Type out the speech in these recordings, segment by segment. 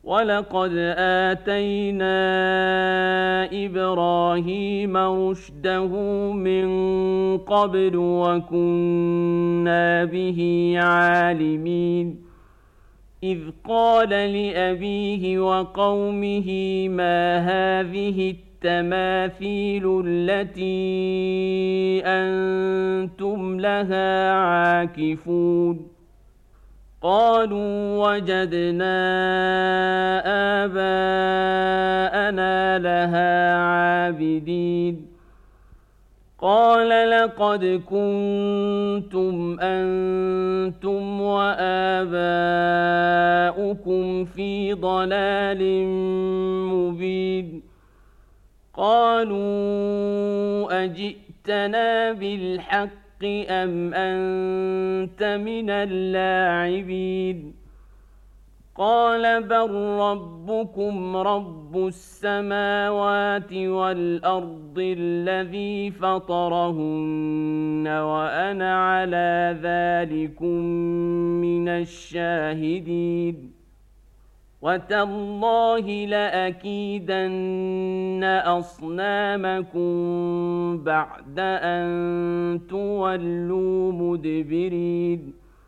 ولقد آتينا إبراهيم رشده من قبل وكنا به عالمين إذ قال لأبيه وقومه ما هذه التماثيل التي أنتم لها عاكفون قالوا وجدنا آباءنا لها عابدين قال لقد كنتم أنتم وآباؤكم في ضلال مبين قالوا أجئتنا بالحق أم أنت من اللاعبين قال بل ربكم رب السماوات والأرض الذي فطرهن وأنا على ذلكم من الشاهدين وتالله لأكيدن أصنامكم بعد أن تولوا مدبرين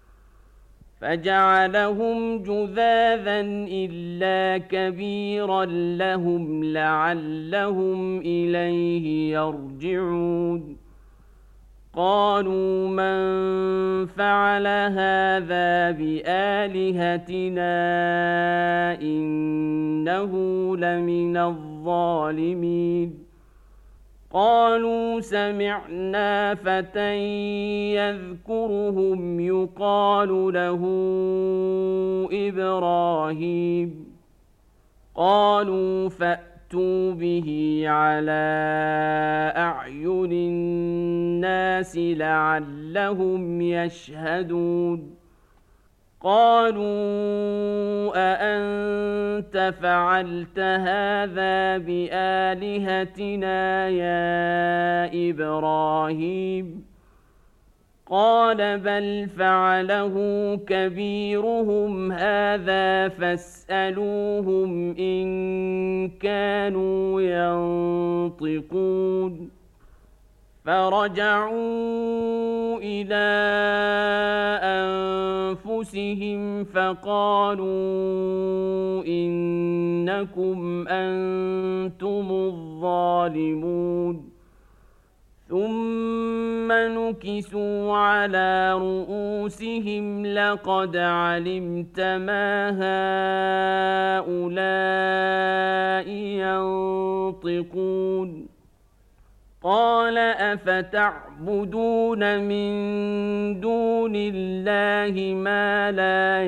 فجعلهم جذاذا إلا كبيرا لهم لعلهم إليه يرجعون قالوا من فعل هذا بآلهتنا إنه لمن الظالمين قالوا سمعنا فتى يذكرهم يقال له إبراهيم قالوا فأتوا به على أعين الناس لعلهم يشهدون قالوا أأنت فعلت هذا بآلهتنا يا إبراهيم قال بل فعله كبيرهم هذا فاسألوهم إن كانوا ينطقون فرجعوا إلى أنفسهم فقالوا إنكم أنتم الظالمون ثم نكسوا على رؤوسهم لقد علمت ما هؤلاء ينطقون قال أفتعبدون من دون الله ما لا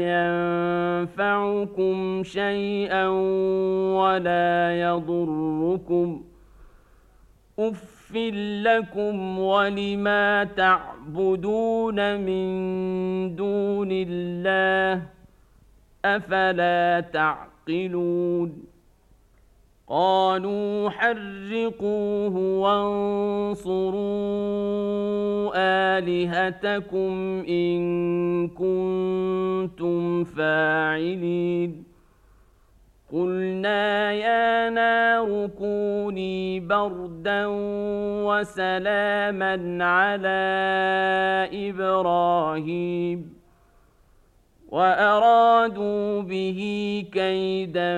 ينفعكم شيئا ولا يضركم أف لكم ولما تعبدون من دون الله أفلا تعقلون قالوا حرقوه وانصروا آلهتكم إن كنتم فاعلين قلنا يا نار كوني بردا وسلاما على إبراهيم وأرادوا به كيدا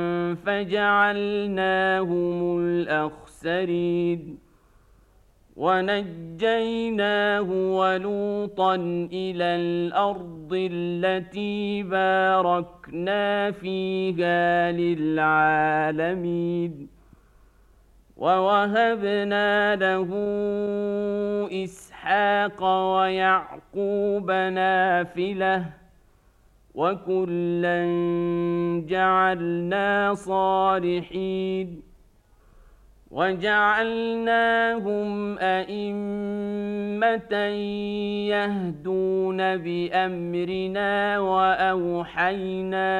فجعلناهم الأخسرين ونجيناه ولوطا إلى الأرض التي باركنا فيها للعالمين ووهبنا له إسحاق ويعقوب نافلة وكلا جعلنا صالحين وجعلناهم أئمة يهدون بأمرنا وأوحينا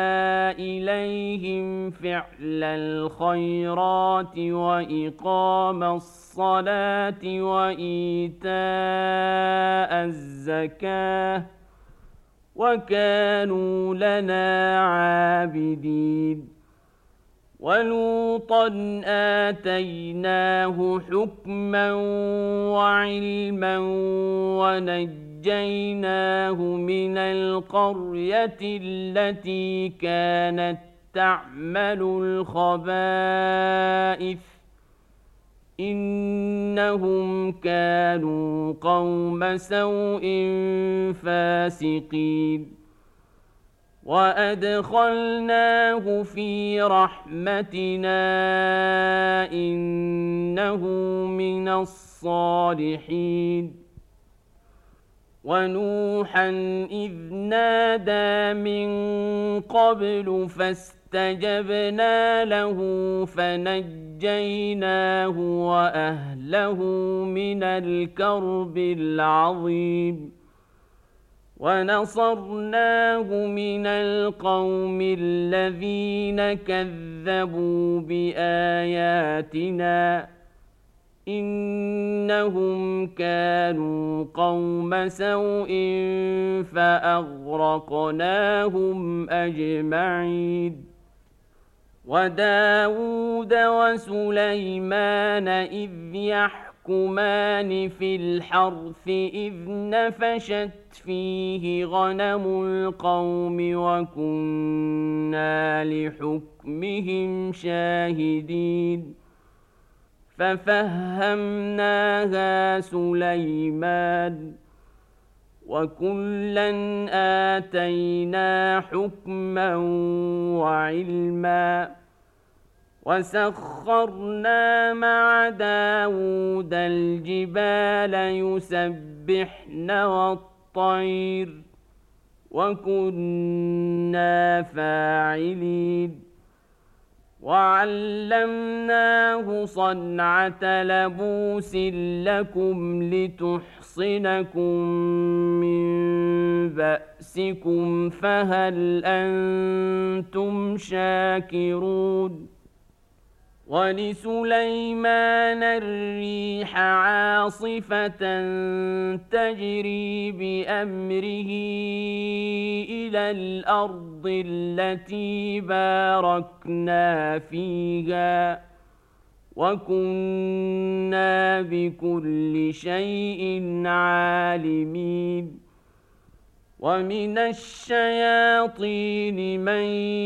إليهم فعل الخيرات وإقام الصلاة وإيتاء الزكاة وكانوا لنا عابدين ولوطا آتيناه حكما وعلما ونجيناه من القرية التي كانت تعمل الخبائث إنهم كانوا قوم سوء فاسقين وأدخلناه في رحمتنا إنه من الصالحين ونوحا إذ نادى من قبل فاستجبنا له فنجيناه وأهله من الكرب العظيم ونصرناه من القوم الذين كذبوا بآياتنا إنهم كانوا قوم سوء فأغرقناهم أجمعين وداود وسليمان إذ يحكمان في الحرث إذ نفشت فيه غنم القوم وكنا لحكمهم شاهدين ففهمناها سليمان وكلا آتينا حكما وعلما وسخرنا مع داود الجبال يسبحن والطير وكنا فاعلين وعلمناه صنعة لبوس لكم لتحصنكم من بأسكم فهل أنتم شاكرون ولسليمان الريح عاصفة تجري بأمره إلى الأرض التي باركنا فيها وكنا بكل شيء عالمين ومن الشياطين من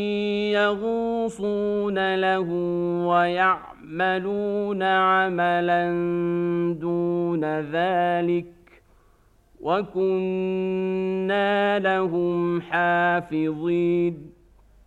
يغوصون له ويعملون عملا دون ذلك وكنا لهم حافظين